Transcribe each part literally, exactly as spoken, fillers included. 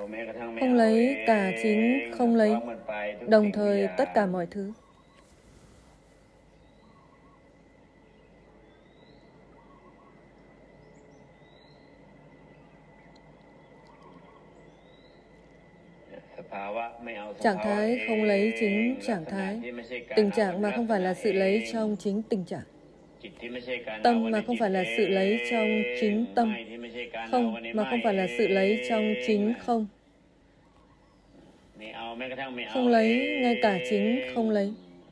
Không lấy cả chính không lấy, đồng thời tất cả mọi thứ. Trạng thái không lấy chính trạng thái, tình trạng mà không phải là sự lấy trong chính tình trạng, tâm mà không phải là sự lấy trong chính tâm, không mà không phải là sự lấy trong chính không. Không lấy ngay cả chính không lấy.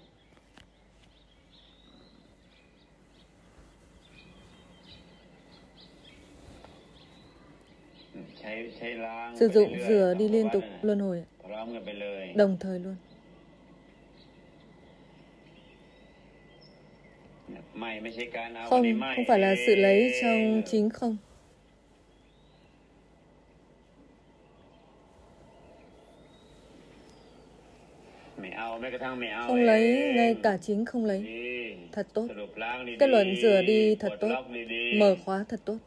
Sử dụng rửa đi liên tục luân hồi, đồng thời luôn. Không, không phải là sự lấy trong chính không. Không lấy ngay cả chính không lấy. Thật tốt. Kết luận rửa đi thật tốt. Mở khóa thật tốt.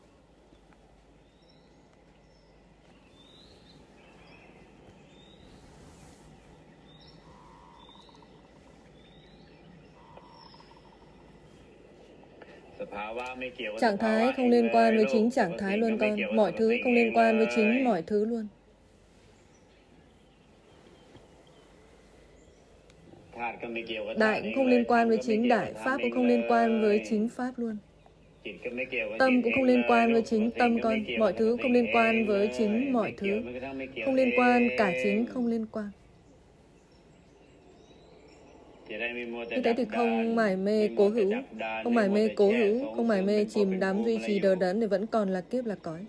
Trạng thái không liên quan với chính trạng thái luôn con. Mọi thứ không liên quan với chính mọi thứ luôn. Đại cũng không liên quan với chính đại. Pháp cũng không liên quan với chính Pháp luôn. Tâm cũng không liên quan với chính tâm con. Mọi thứ không liên quan với chính mọi thứ. Không liên quan cả chính không liên quan. Như thế thì không mải mê cố hữu, không mải mê cố hữu, không mải mê chìm đắm duy trì đờ đẫn thì vẫn còn là kiếp là cõi.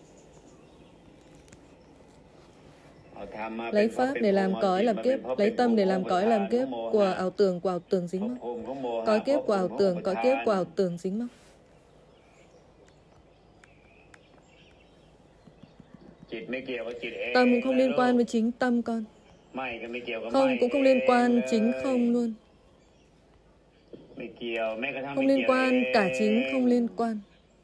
Lấy pháp để làm cõi làm kiếp, lấy tâm để làm cõi làm kiếp, của ảo tưởng của ảo tưởng dính mắc. Cõi kiếp của ảo tưởng, cõi kiếp của ảo tưởng dính mắc. Tâm cũng không liên quan với chính tâm con. Không cũng không liên quan chính không luôn. Không liên quan cả chính không liên quan.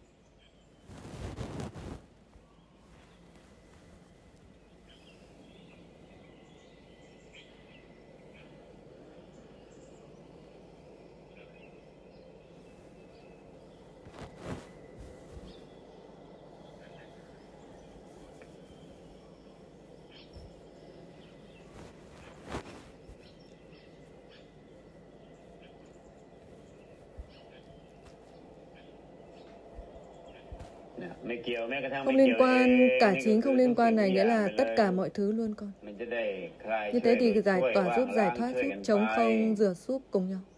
Không liên quan cả chính không liên quan này nghĩa là tất cả mọi thứ luôn con. Như thế thì giải tỏa giúp, giải thoát giúp, chống không, rửa súp cùng nhau.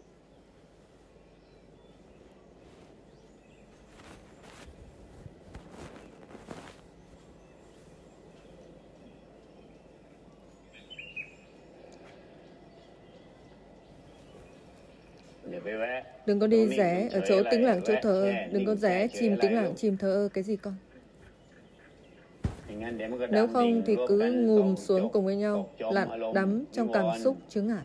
Đừng có đi rẽ ở chỗ tĩnh lặng, chỗ thờ ơ. Đừng có rẽ chìm tĩnh lặng, chìm thờ ơ. Cái gì con? Nếu không thì cứ ngùm xuống cùng với nhau, lặn đắm trong cảm xúc chướng ngại.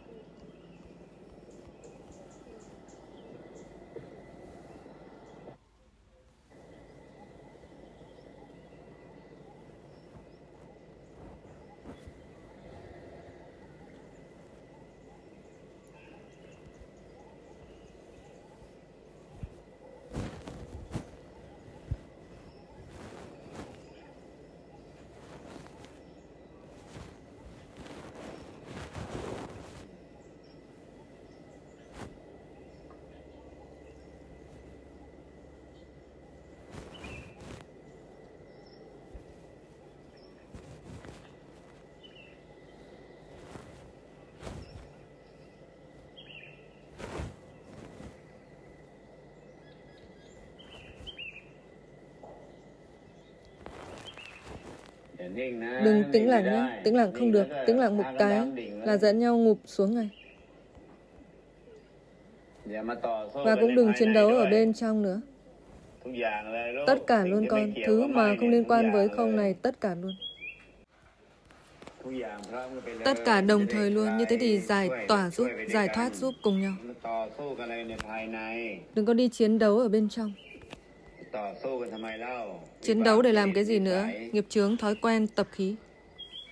Đừng tĩnh lặng nhé, tĩnh lặng không được, tĩnh lặng một cái là dẫn nhau ngụp xuống ngay. Và cũng đừng chiến đấu ở bên trong nữa. Tất cả luôn con, thứ mà không liên quan với không này, tất cả luôn. Tất cả đồng thời luôn, như thế thì giải tỏa giúp, giải thoát giúp cùng nhau. Đừng có đi chiến đấu ở bên trong. Chiến đấu để làm cái gì nữa? Nghiệp chướng, thói quen, tập khí.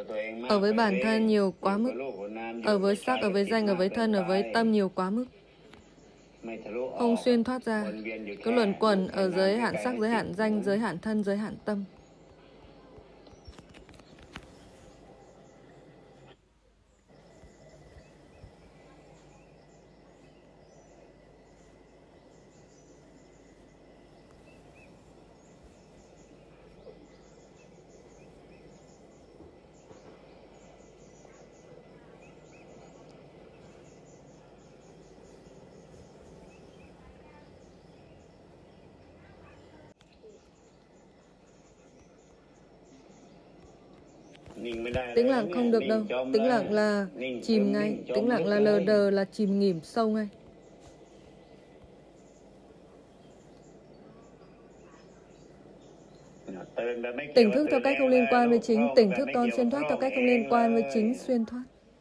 ở với bản thân nhiều quá mức, ở với sắc, ở với danh, ở với thân, ở với tâm nhiều quá mức, không xuyên thoát ra, cứ luẩn quẩn ở giới hạn sắc, giới hạn danh, giới hạn thân, giới hạn tâm. Tĩnh lặng không được đâu. Tĩnh lặng là chìm ngay. Tĩnh lặng là lờ đờ, là chìm nghỉm sâu ngay. Tỉnh thức theo cách không liên quan với chính. Tỉnh thức con xuyên thoát theo cách không liên quan với chính xuyên thoát.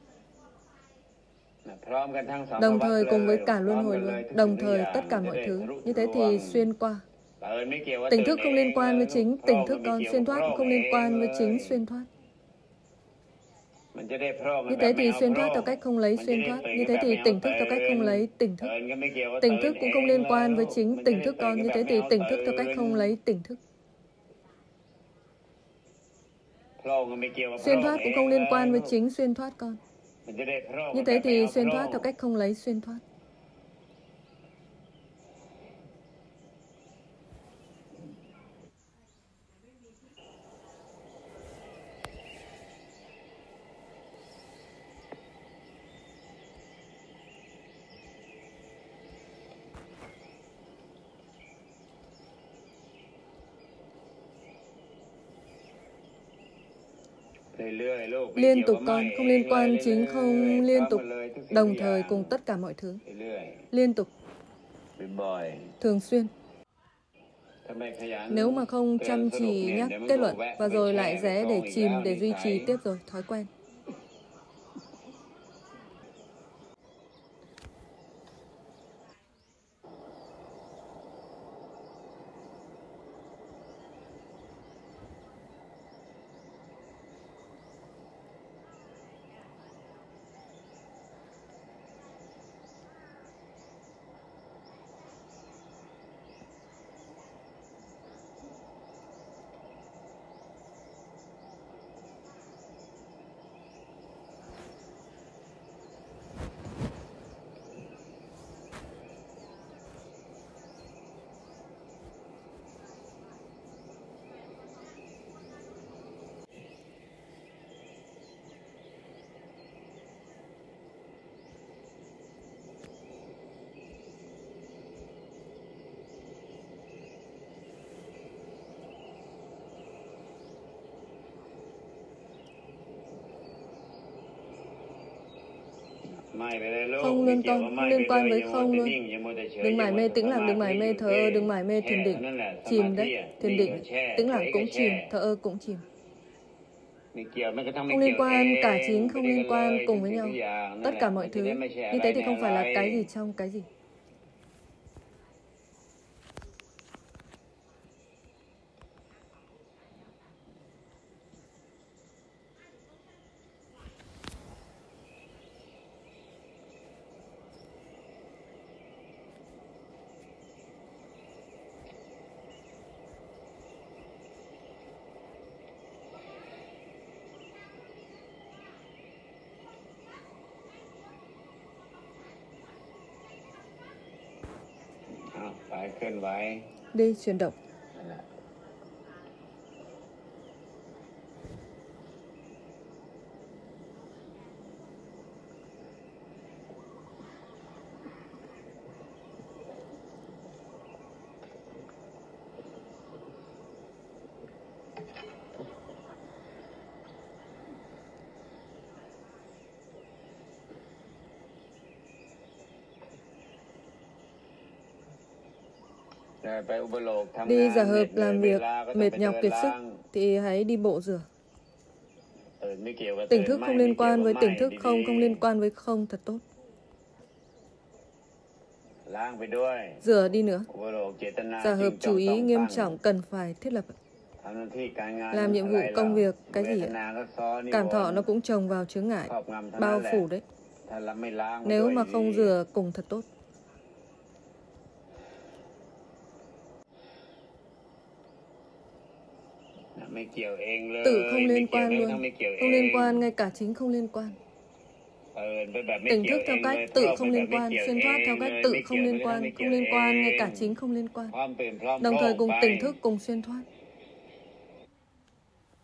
Đồng thời cùng với cả luân hồi luôn. Đồng thời tất cả mọi thứ. Như thế thì xuyên qua. Tỉnh thức không liên quan với chính. Tỉnh thức con xuyên thoát cũng không liên quan với chính xuyên thoát. Như thế thì xuyên thoát theo cách không lấy xuyên thoát. Như thế thì tỉnh thức theo cách không lấy tỉnh thức. Tỉnh thức cũng không liên quan với chính tỉnh thức con. Như thế thì tỉnh thức theo cách không lấy tỉnh thức. Xuyên thoát cũng không liên quan với chính xuyên thoát con. Như thế thì xuyên thoát theo cách không lấy xuyên thoát. Liên tục con, không liên quan chính không liên tục, đồng thời cùng tất cả mọi thứ. Liên tục, thường xuyên. Nếu mà không chăm chỉ nhắc kết luận và rồi lại rẽ để chìm, để duy trì tiếp rồi, thói quen. Không luôn con, không liên quan với không luôn. Đừng mải mê tĩnh lặng, đừng mải mê thờ ơ, đừng mải mê thiền định. Chìm đấy, thiền định, tĩnh lặng cũng chìm, thờ ơ cũng chìm. Không liên quan, cả chính không liên quan cùng với nhau. Tất cả mọi thứ. Như thế thì không phải là cái gì trong cái gì. Đi chuyển động. Đi giả hợp làm việc, mệt nhọc kiệt sức, thì hãy đi bộ rửa. Tỉnh thức không liên quan với tỉnh thức, không không liên quan với không, thật tốt. Rửa đi nữa. Giả hợp chú ý nghiêm trọng cần phải thiết lập. Làm nhiệm vụ công việc, cái gì ạ? Cảm thọ nó cũng trồng vào chướng ngại, bao phủ đấy. Nếu mà không rửa cùng thật tốt. Tự không liên quan luôn, không liên quan, ngay cả chính không liên quan. Tỉnh thức theo cách tự không liên quan, xuyên thoát theo cách tự không liên quan, không liên quan, ngay cả chính không liên quan. Đồng thời cùng tỉnh thức cùng xuyên thoát.